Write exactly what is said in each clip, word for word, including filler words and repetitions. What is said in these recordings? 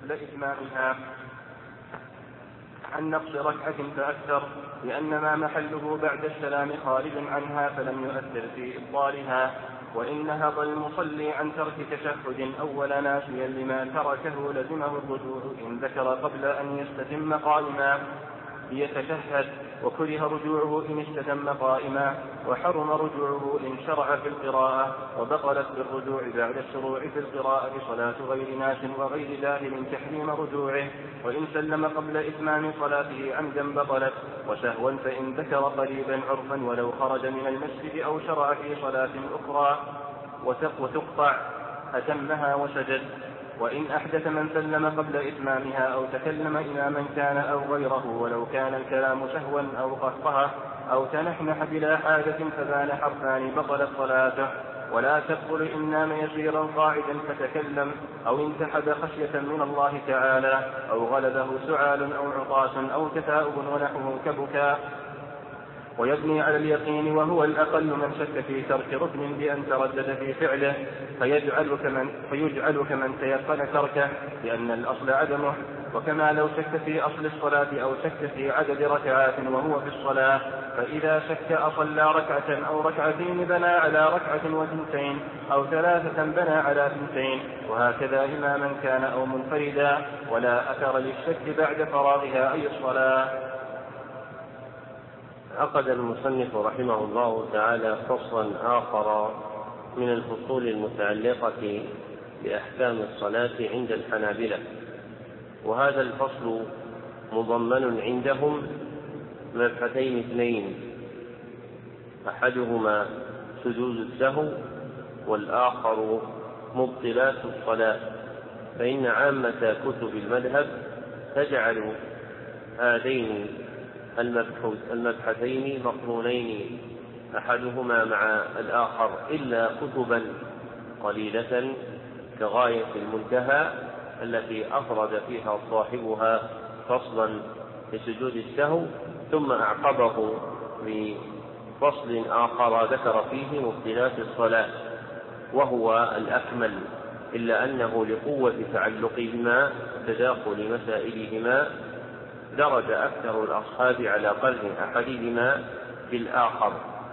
قبل إتمامها عن نقص ركعة فأكثر، لأنما محله بعد السلام خارج عنها فلم يؤثر في إبطالها. وإن نهض المصلي عن ترك تشهد أول ناسيا لما تركه لزمه الرجوع إن ذكر قبل أن يستتم قائما ليتشهد، وكره رجوعه إن استتم قائما، وحرم رجوعه إن شرع في القراءة، وبطلت بالرجوع بعد الشروع في القراءة صلاة غير ناس وغير ذاهب تحريم رجوعه. وإن سلم قبل إتمام صلاته عمدا بطلت، وسهوا فإن ذكر قريبا عرفا ولو خرج من المسجد أو شرع في صلاة أخرى وتقطع أتمها وسجد. وإن أحدث من سلم قبل إتمامها أو تكلم إماما كان أو غيره ولو كان الكلام سهوا أو قهقه أو تنحنح بلا حاجة فبان حرفان بطلت صلاته. ولا تبطل إن نام يسيرا قاعدا فتكلم أو انتحب خشية من الله تعالى أو غلبه سعال أو عطاس أو تثاؤب ونحوه كبكاء. ويبني على اليقين وهو الأقل من شك في ترك ركن بأن تردد في فعله فيجعل كمن, فيجعل كمن تيقن تركه، لأن الأصل عدمه. وكما لو شك في أصل الصلاة أو شك في عدد ركعات وهو في الصلاة، فإذا شك أصلى ركعة أو ركعتين بنى على ركعة وثنتين أو ثلاثة بنى على ثنتين، وهكذا إماما كان أو منفردا، ولا أثر للشك بعد فراغها أي الصلاة. عقد المصنف رحمه الله تعالى فصلا آخر من الفصول المتعلقة بأحكام الصلاة عند الحنابلة، وهذا الفصل مضمن عندهم مبحثين اثنين، أحدهما سجود السهو والآخر مبطلات الصلاة. فإن عامة كتب المذهب تجعل هذين المبحثين مقرونين أحدهما مع الآخر، إلا كتبا قليلة كغاية المنتهى التي أفرد فيها صاحبها فصلا لسجود السهو، ثم أعقبه بفصل آخر ذكر فيه مبطلات الصلاة، وهو الأكمل، إلا أنه لقوة تعلقهما وتداخل مسائلهما درج أكثر الأصحاب على قرن أحدهما في الآخر.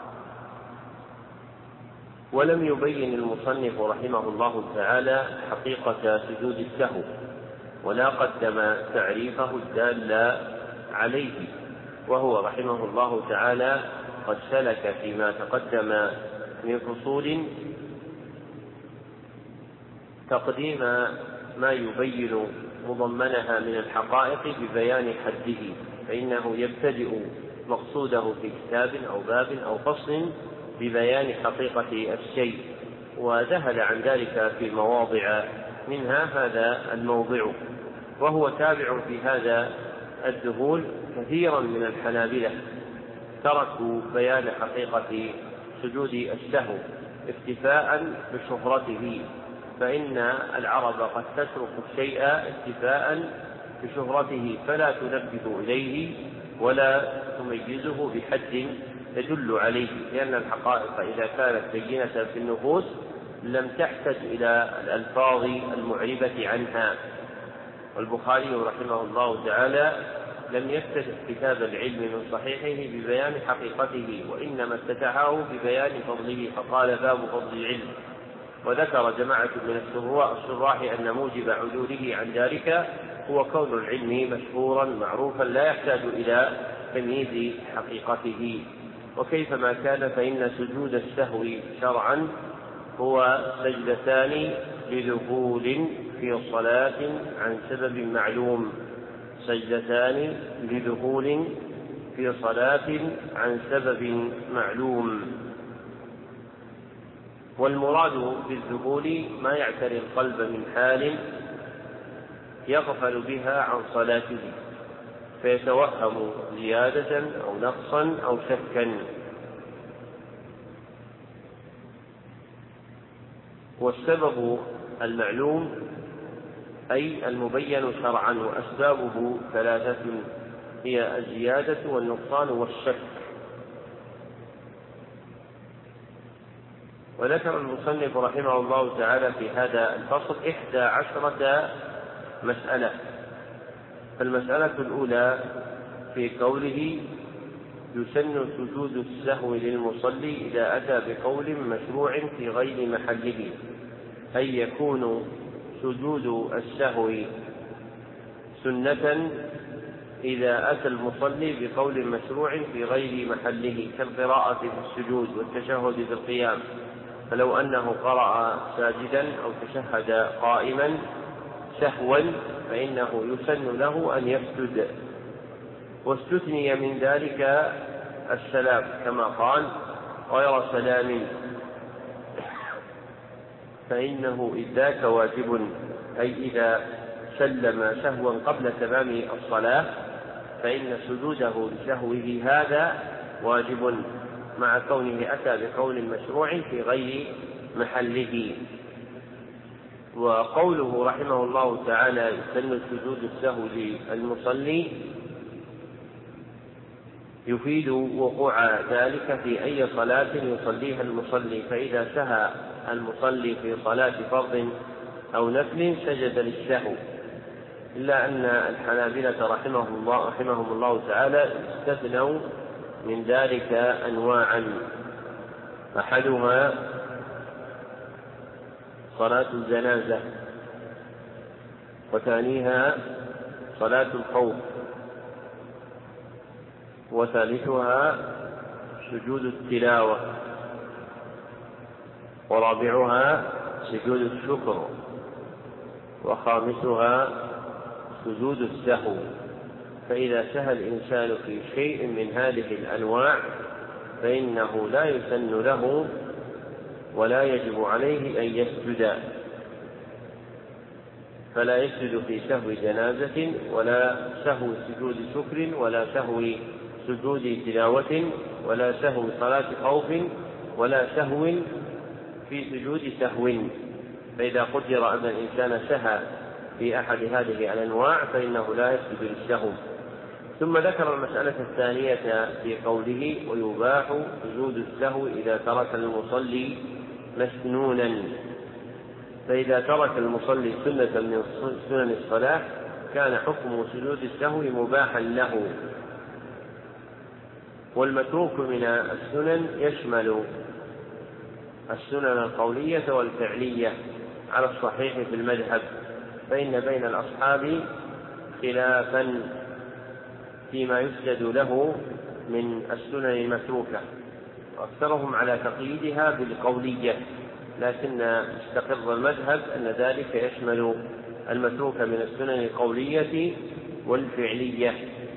ولم يبين المصنف رحمه الله تعالى حقيقة سجود السهو، ولا قدم تعريفه الدال عليه، وهو رحمه الله تعالى قد سلك فيما تقدم من فصول تقديم ما يبين مضمنها من الحقائق ببيان حده، فإنه يبتدئ مقصوده في كتاب أو باب أو فصل ببيان حقيقة الشيء، وذهل عن ذلك في مواضع منها هذا الموضع. وهو تابع في هذا الذهول كثيرا من الحنابلة تركوا بيان حقيقة سجود السهو اكتفاء بشهرته، فإن العرب قد تترك الشيء اكتفاء بشهرته فلا تنبه إليه ولا تميزه بحد يدل عليه، لأن الحقائق إذا كانت بينة في النفوس لم تحتج إلى الألفاظ المعربة عنها. والبخاري رحمه الله تعالى لم يفتتح كتاب العلم من صحيحه ببيان حقيقته، وإنما افتتحه ببيان فضله، فقال باب فضل العلم. وذكر جماعة من الشراح أن موجب عدوله عن ذلك هو كون العلم مشهورا معروفا لا يحتاج إلى تمييز حقيقته. وكيفما كان فإن سجود السهو شرعا هو سجدتان لذهول في صلاة عن سبب معلوم، سجدتان لذهول في صلاة عن سبب معلوم. والمراد بالذهول ما يعتري القلب من حال يغفل بها عن صلاته فيتوهم زيادة أو نقصا أو شكا. والسبب المعلوم أي المبين شرعا، وأسبابه ثلاثة هي الزيادة والنقصان والشك. وذكر المصنف رحمه الله تعالى في هذا الفصل إحدى عشرة مسألة. فالمسألة الأولى في قوله يسن سجود السهو للمصلي إذا أتى بقول مشروع في غير محله، أي يكون سجود السهو سنة إذا أتى المصلي بقول مشروع في غير محله كالقراءة في السجود والتشهد في القيام، فلو أنه قرأ ساجدا أو تشهد قائما سهوا فإنه يسن له أن يسجد. واستثني من ذلك السلام كما قال غير سلام، فإنه إذ ذاك واجب، أي إذا سلم سهوا قبل تمام الصلاة فإن سجوده لسهوه هذا واجب مع كونه أتى بقول مشروع في غير محله. وقوله رحمه الله تعالى يسن سجود السهو للمصلي يفيد وقوع ذلك في أي صلاة يصليها المصلي، فإذا سهى المصلي في صلاة فرض أو نفل سجد للسهو، إلا أن الحنابلة رحمهم الله, رحمهم الله تعالى استثنوا من ذلك أنواعا، أحدها صلاة الجنازة، وثانيها صلاة الخوف، وثالثها سجود التلاوة، ورابعها سجود الشكر، وخامسها سجود السهو. فإذا سهى الإنسان في شيء من هذه الأنواع فإنه لا يسن له ولا يجب عليه أن يسجد، فلا يسجد في سهو جنازة ولا سهو سجود شكر ولا سهو سجود تلاوة ولا سهو صلاة خوف ولا سهو في سجود سهو. فإذا قدر أن الإنسان سهى في أحد هذه الأنواع فإنه لا يسجد للسهو. ثم ذكر المسألة الثانية في قوله ويباح سجود السهو إذا ترك المصلي مسنونا، فإذا ترك المصلي سنة من سنن الصلاة كان حكم سجود السهو مباحا له. والمتروك من السنن يشمل السنن القولية والفعلية على الصحيح في المذهب، فإن بين الأصحاب خلافا فيما يسجد له من السنن المتروكة، وأكثرهم على تقييدها بالقولية، لكن مستقر المذهب أن ذلك يشمل المتروك من السنن القولية والفعلية.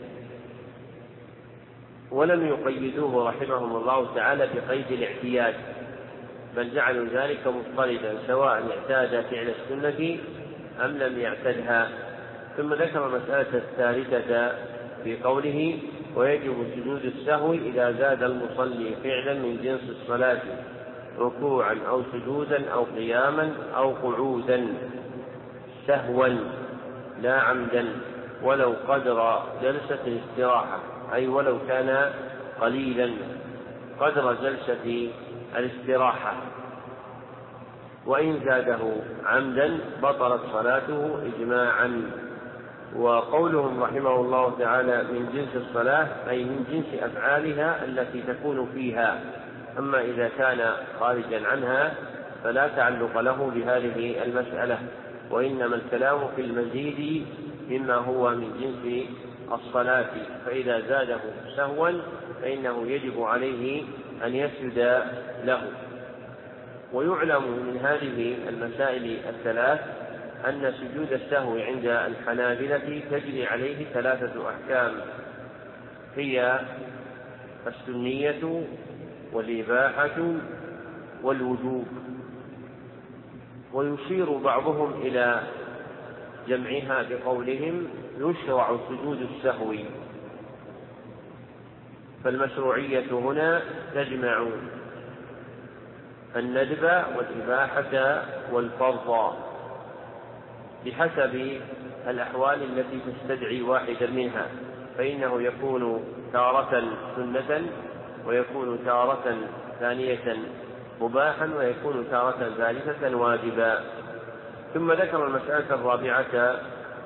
ولم يقيدوه رحمهم الله تعالى بقيد الاعتياد، بل جعلوا ذلك مضطردا سواء اعتاد فعل السنة أم لم يعتدها. ثم ذكر المسألة الثالثة في قوله ويجب سجود السهو إذا زاد المصلي فعلا من جنس الصلاة ركوعا أو سجودا أو قياما أو قعودا سهوا لا عمدا ولو قدر جلسة الاستراحة، أي ولو كان قليلا قدر جلسة الاستراحة، وإن زاده عمدا بطلت صلاته إجماعا. وقولهم رحمه الله تعالى من جنس الصلاة أي من جنس أفعالها التي تكون فيها، أما إذا كان خارجا عنها فلا تعلق له بهذه المسألة، وإنما الكلام في المزيد مما هو من جنس الصلاة، فإذا زاده سهوا فإنه يجب عليه أن يسجد له. ويعلم من هذه المسائل الثلاث أن سجود السهو عند الحنابلة تجري عليه ثلاثة أحكام، هي السنية والإباحة والوجوب، ويشير بعضهم إلى جمعها بقولهم يشرع سجود السهو، فالمشروعية هنا تجمع الندب والإباحة والفرض بحسب الأحوال التي تستدعي واحدا منها، فإنه يكون تارة سنة ويكون تارة ثانية مباحا ويكون تارة ثالثة واجبا. ثم ذكر المسألة الرابعة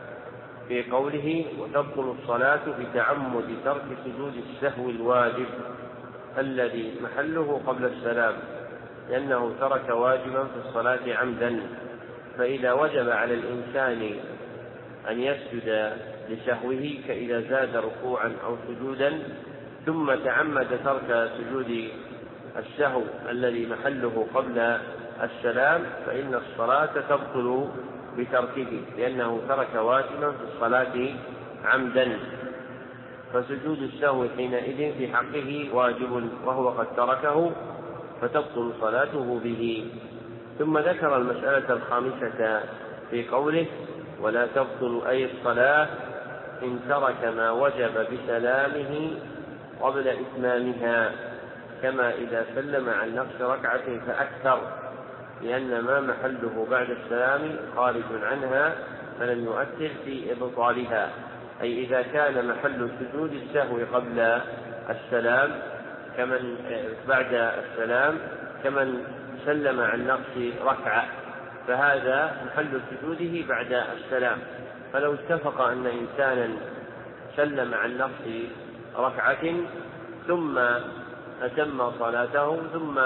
في قوله وتبطل الصلاة بتعمد ترك سجود السهو الواجب الذي محله قبل السلام، لأنه ترك واجبا في الصلاة عمدا. فإذا وجب على الإنسان أن يسجد لسهوه كإذا زاد ركوعا أو سجودا ثم تعمد ترك سجود السهو الذي محله قبل السلام فإن الصلاة تبطل بتركه، لأنه ترك واجبا في الصلاة عمدا. فسجود السهو حينئذ في حقه واجب وهو قد تركه فتبطل صلاته به. ثم ذكر المسألة الخامسة في قوله ولا تبطل أي الصلاة إن ترك ما وجب بسلامه قبل إتمامها، كما إذا سلم عن نقص ركعة فأكثر، لأن ما محله بعد السلام خارج عنها فلن يؤثر في إبطالها. أي إذا كان محل سجود السهو قبل السلام كمن بعد السلام كمن سلم عن نقص ركعة، فهذا محل سجوده بعد السلام. فلو اتفق أن إنسانا سلم عن نقص ركعة ثم أتم صلاته ثم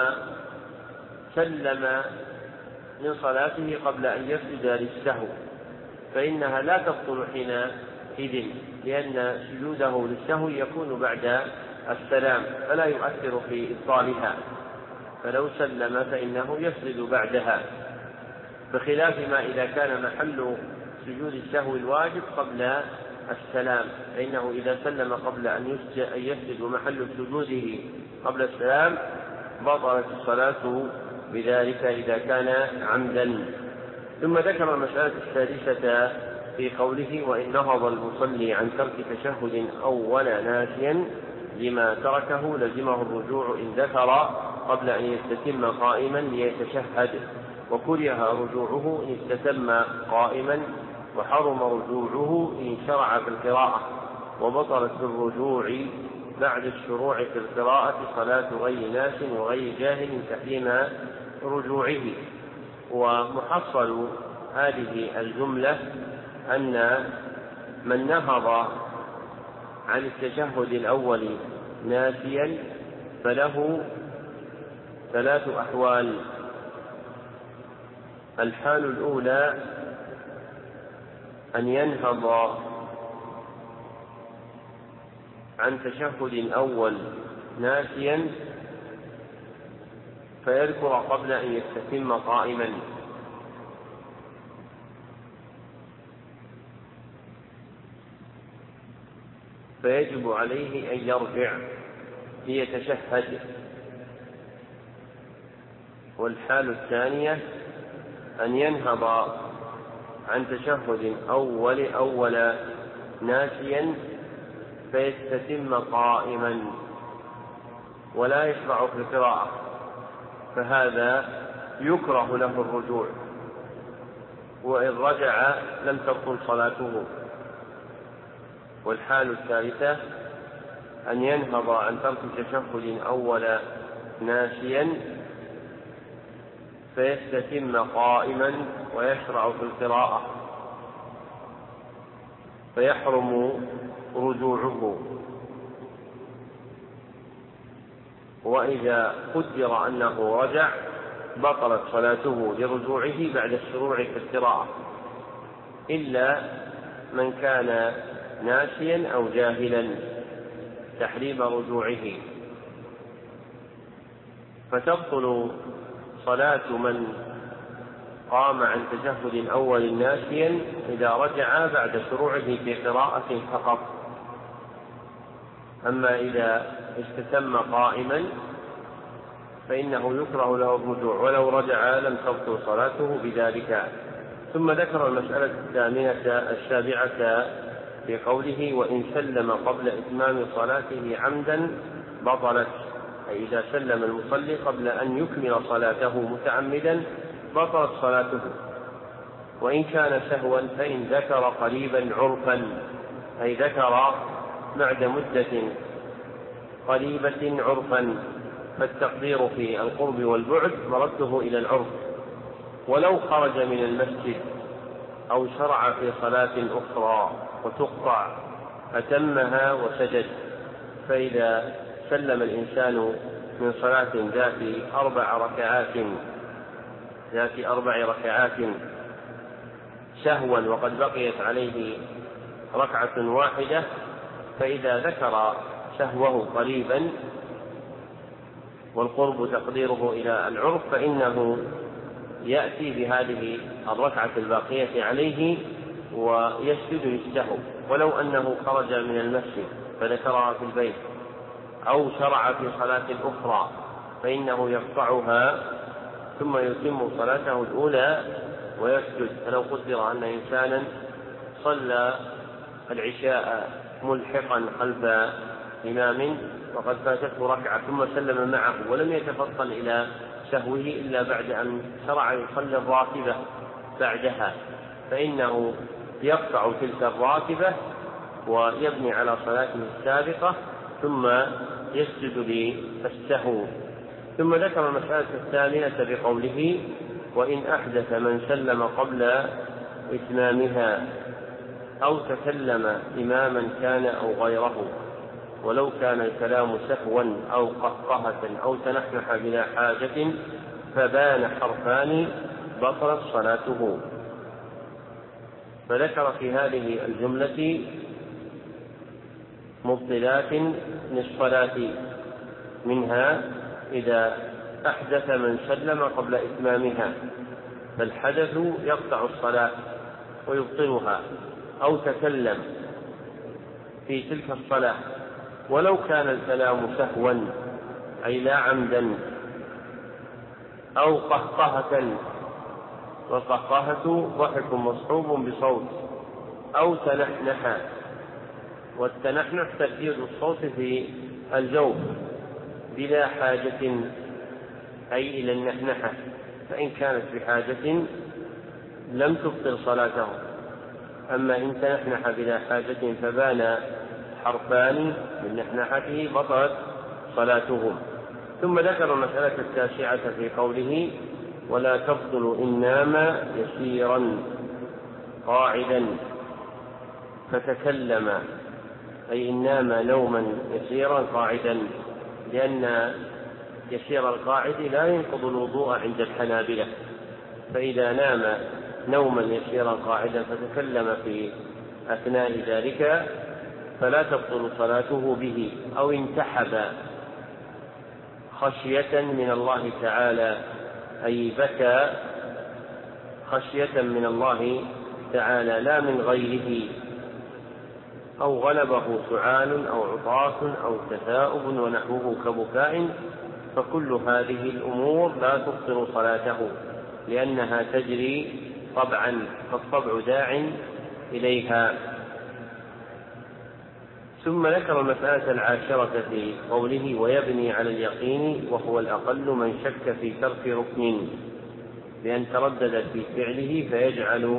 سلم من صلاته قبل أن يسجد للسهو فإنها لا تبطل حينئذ، لأن سجوده للسهو يكون بعد السلام فلا يؤثر في إبطالها، فلو سلم فإنه يسجد بعدها، بخلاف ما إذا كان محل سجود السهو الواجب قبل السلام، فإنه إذا سلم قبل أن يسجد ومحل سجوده قبل السلام بطلت الصلاة بذلك إذا كان عمدا. ثم ذكر المسألة السادسة في قوله وإن نهض المصلي عن ترك تشهد أول ناسيا لما تركه لزمه الرجوع إن ذكر قبل أن يستتم قائما ليتشهد، وكره رجوعه إن استتم قائما، وحرم رجوعه إن شرع في القراءة، وبطلت بالرجوع بعد الشروع في القراءة صلاة غير ناس وغير جاهل تحريم رجوعه. ومحصل هذه الجملة أن من نهض عن التشهد الأول ناسيا فله ثلاث أحوال. الحال الأولى أن ينهض عن تشهد أول ناسيا فيذكر قبل أن يستتم قائما، فيجب عليه أن يرجع ليتشهد. والحال الثانية أن ينهض عن تشهد أول أول ناسيا فيستتم قائما ولا يشرع في القراءة، فهذا يكره له الرجوع، وإن رجع لم تبطل صلاته. والحال الثالثة أن ينهض عن ترك تشهد أول ناسيا فيستتم قائما ويشرع في القراءة فيحرم رجوعه. وإذا قدر أنه رجع بطلت صلاته لرجوعه بعد الشروع في القراءة، إلا من كان ناسيا أو جاهلا تحريم رجوعه، فتبطل صلاة من قام عن تشهد أول ناسيا إذا رجع بعد شروعه في قراءة فقط. أما إذا استتم قائما فإنه يكره له الرجوع، ولو رجع لم تبطل صلاته بذلك. ثم ذكر المسألة الثامنة السابعة في قوله وإن سلم قبل إتمام صلاته عمدا بطلت، أي إذا سلم المصلي قبل أن يكمل صلاته متعمدا بطلت صلاته. وإن كان سهوا فإن ذكر قريبا عرفا، أي ذكر بعد مدة قريبة عرفا، فالتقدير في القرب والبعد مرده إلى العرف. ولو خرج من المسجد أو شرع في صلاة أخرى وتقطع أتمها وسجد. فإذا سلم الإنسان من صلاة ذات أربع ركعات ذات أربع ركعات سهوا وقد بقيت عليه ركعة واحدة، فإذا ذكر سهوه قريبا والقرب تقديره إلى العرف فإنه يأتي بهذه الركعة الباقية عليه ويسجد للسهو، ولو أنه خرج من المسجد فذكرها في البيت أو شرع في صلاة أخرى فإنه يقطعها ثم يتم صلاته الأولى ويسجد. فلو قدر أن إنسانا صلى العشاء ملحقا خلف إمام وقد فاتته ركعة ثم سلم معه ولم يتفطن إلى سهوه إلا بعد أن شرع يصلي الراتبة بعدها، فإنه يقطع تلك الراتبة ويبني على صلاته السابقة ثم يسجد للسهو. ثم ذكر المسألة الثامنة بقوله: وإن أحدث من سلم قبل إتمامها أو تكلم إماما كان أو غيره، ولو كان الكلام سهوا أو قهقهة أو تنحنح بلا حاجة فبان حرفان بطلت صلاته. فذكر في هذه الجملة مبطلات للصلاة، منها إذا أحدث من سلم قبل إتمامها فالحدث يقطع الصلاة ويبطلها، أو تكلم في تلك الصلاة ولو كان الكلام سهوا أي لا عمدا، أو قهقهة، والقهقهة ضحك مصحوب بصوت، أو تنحنح، والتنحنح ترديد الصوت في الجوف بلا حاجة أي إلى النحنحة، فإن كانت بحاجة لم تبطل صلاته. أما إن تنحنح بلا حاجة فبان حرفان من نحنحته بطلت صلاته. ثم ذكر المسألة التاسعة في قوله: ولا تبطل إن نام يسيرا قاعدا فتكلم، أي إن نام نوما يسيرا قاعدا، لأن يسير القاعد لا ينقض الوضوء عند الحنابلة، فإذا نام نوما يسيرا قاعدا فتكلم في أثناء ذلك فلا تبطل صلاته به، أو انتحب خشية من الله تعالى، أي بكى خشية من الله تعالى لا من غيره، أو غلبه سعال أو عطاس أو تثاؤب ونحوه كبكاء، فكل هذه الأمور لا تبطل صلاته لأنها تجري طبعا، فالطبع داع إليها. ثم ذكر المسألة العاشرة في قوله: ويبني على اليقين وهو الأقل من شك في ترك ركن بأن تردد في فعله فيجعل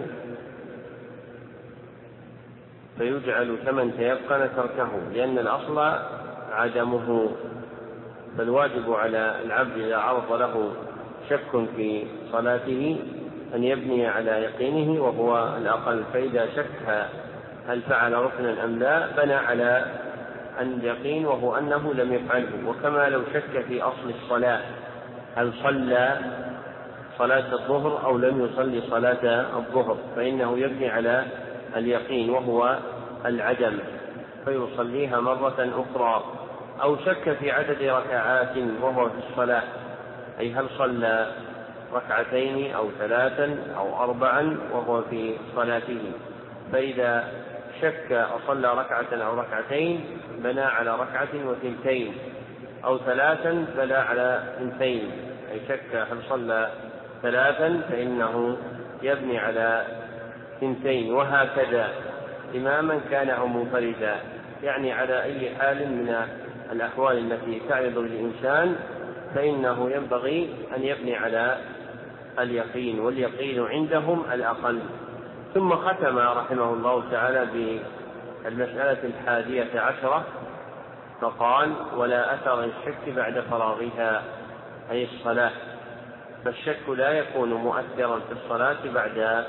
فيجعل كمن تيقن تركه، لأن الأصل عدمه. فالواجب على العبد إذا عرض له شك في صلاته أن يبني على يقينه وهو الأقل، فإذا شك هل فعل ركنا أم لا بنى على اليقين وهو أنه لم يفعله. وكما لو شك في أصل الصلاة هل صلى صلاة الظهر أو لم يصلي صلاة الظهر فإنه يبني على اليقين وهو العدم فيصليها مرة أخرى. أو شك في عدد ركعات وهو في الصلاة، أي هل صلى ركعتين أو ثلاثا أو أربعا وهو في صلاته، فإذا شك أصلى ركعة أو ركعتين بنى على ركعة وثنتين، أو ثلاثا بنى على ثنتين، أي شك هل صلى ثلاثا فإنه يبني على ثنتين، وهكذا إماما كان أو منفردا، يعني على أي حال من الأحوال التي تعرض للإنسان فإنه ينبغي أن يبني على اليقين، واليقين عندهم الأقل. ثم ختم رحمه الله تعالى بالمسألة الحادية عشرة فقال: ولا أثر الشك بعد فراغها، أي الصلاة، فالشك لا يكون مؤثرا في الصلاة بعد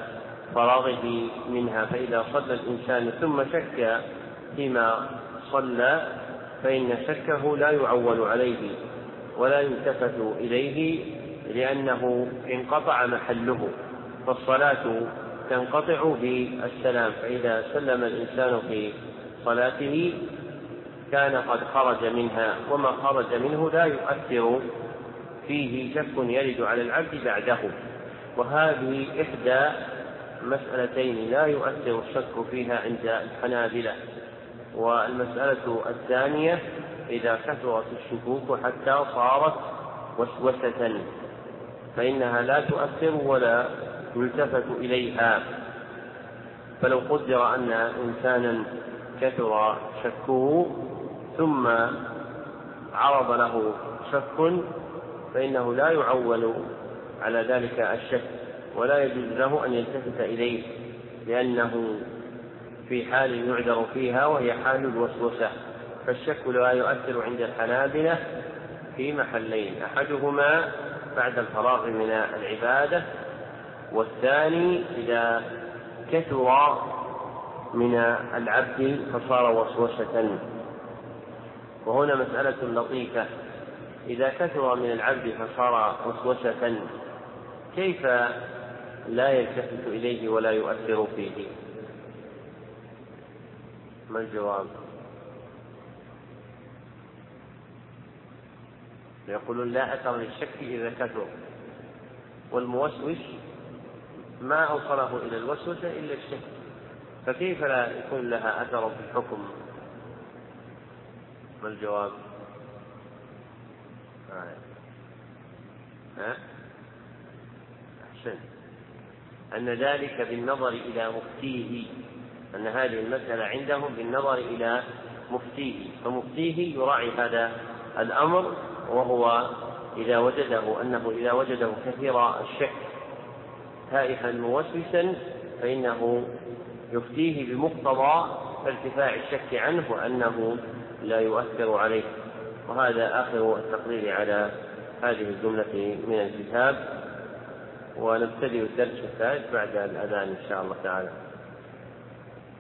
فراغه منها. فإذا صلى الإنسان ثم شك فيما صلى فإن شكه لا يعول عليه ولا يلتفت إليه، لأنه انقطع محله، فالصلاة تنقطع بالسلام. فإذا سلم الإنسان في صلاته كان قد خرج منها، وما خرج منه لا يؤثر فيه شك يرد على العبد بعده. وهذه إحدى مسألتين لا يؤثر الشك فيها عند الحنابلة. والمسألة الثانية إذا كثرت الشكوك حتى صارت وسوسة فإنها لا تؤثر ولا يلتفت إليها. فلو قدر أن إنسانا كثر شكه ثم عرض له شك فإنه لا يعول على ذلك الشك ولا يجوز له أن يلتفت إليه، لأنه في حال يعذر فيها وهي حال الوسوسة. فالشك لا يؤثر عند الحنابلة في محلين: أحدهما بعد الفراغ من العبادة، والثاني إذا كثر من العبد فصار وسوسة. وهنا مسألة لطيفة: إذا كثر من العبد فصار وسوسة كيف لا يلتفت إليه ولا يؤثر فيه؟ ما الجواب؟ يقولون لا أثر للشك إذا كثر، والموسوس ما أوصله إلى الوسوسة إلا الشك، فكيف لا يكون لها أثر في الحكم؟ ما الجواب؟ ها؟ أحسن. أن ذلك بالنظر إلى مفتيه، أن هذه المسألة عندهم بالنظر إلى مفتيه، فمفتيه يراعي هذا الأمر، وهو إذا وجده أنه إذا وجده كثير الشك هائفا موسوسا فإنه يفتيه بمقتضى ارتفاع الشك عنه وأنه لا يؤثر عليه. وهذا آخر التقرير على هذه الجملة من الكتاب، ونبتدئ الدرس الثالث بعد الأذان إن شاء الله تعالى.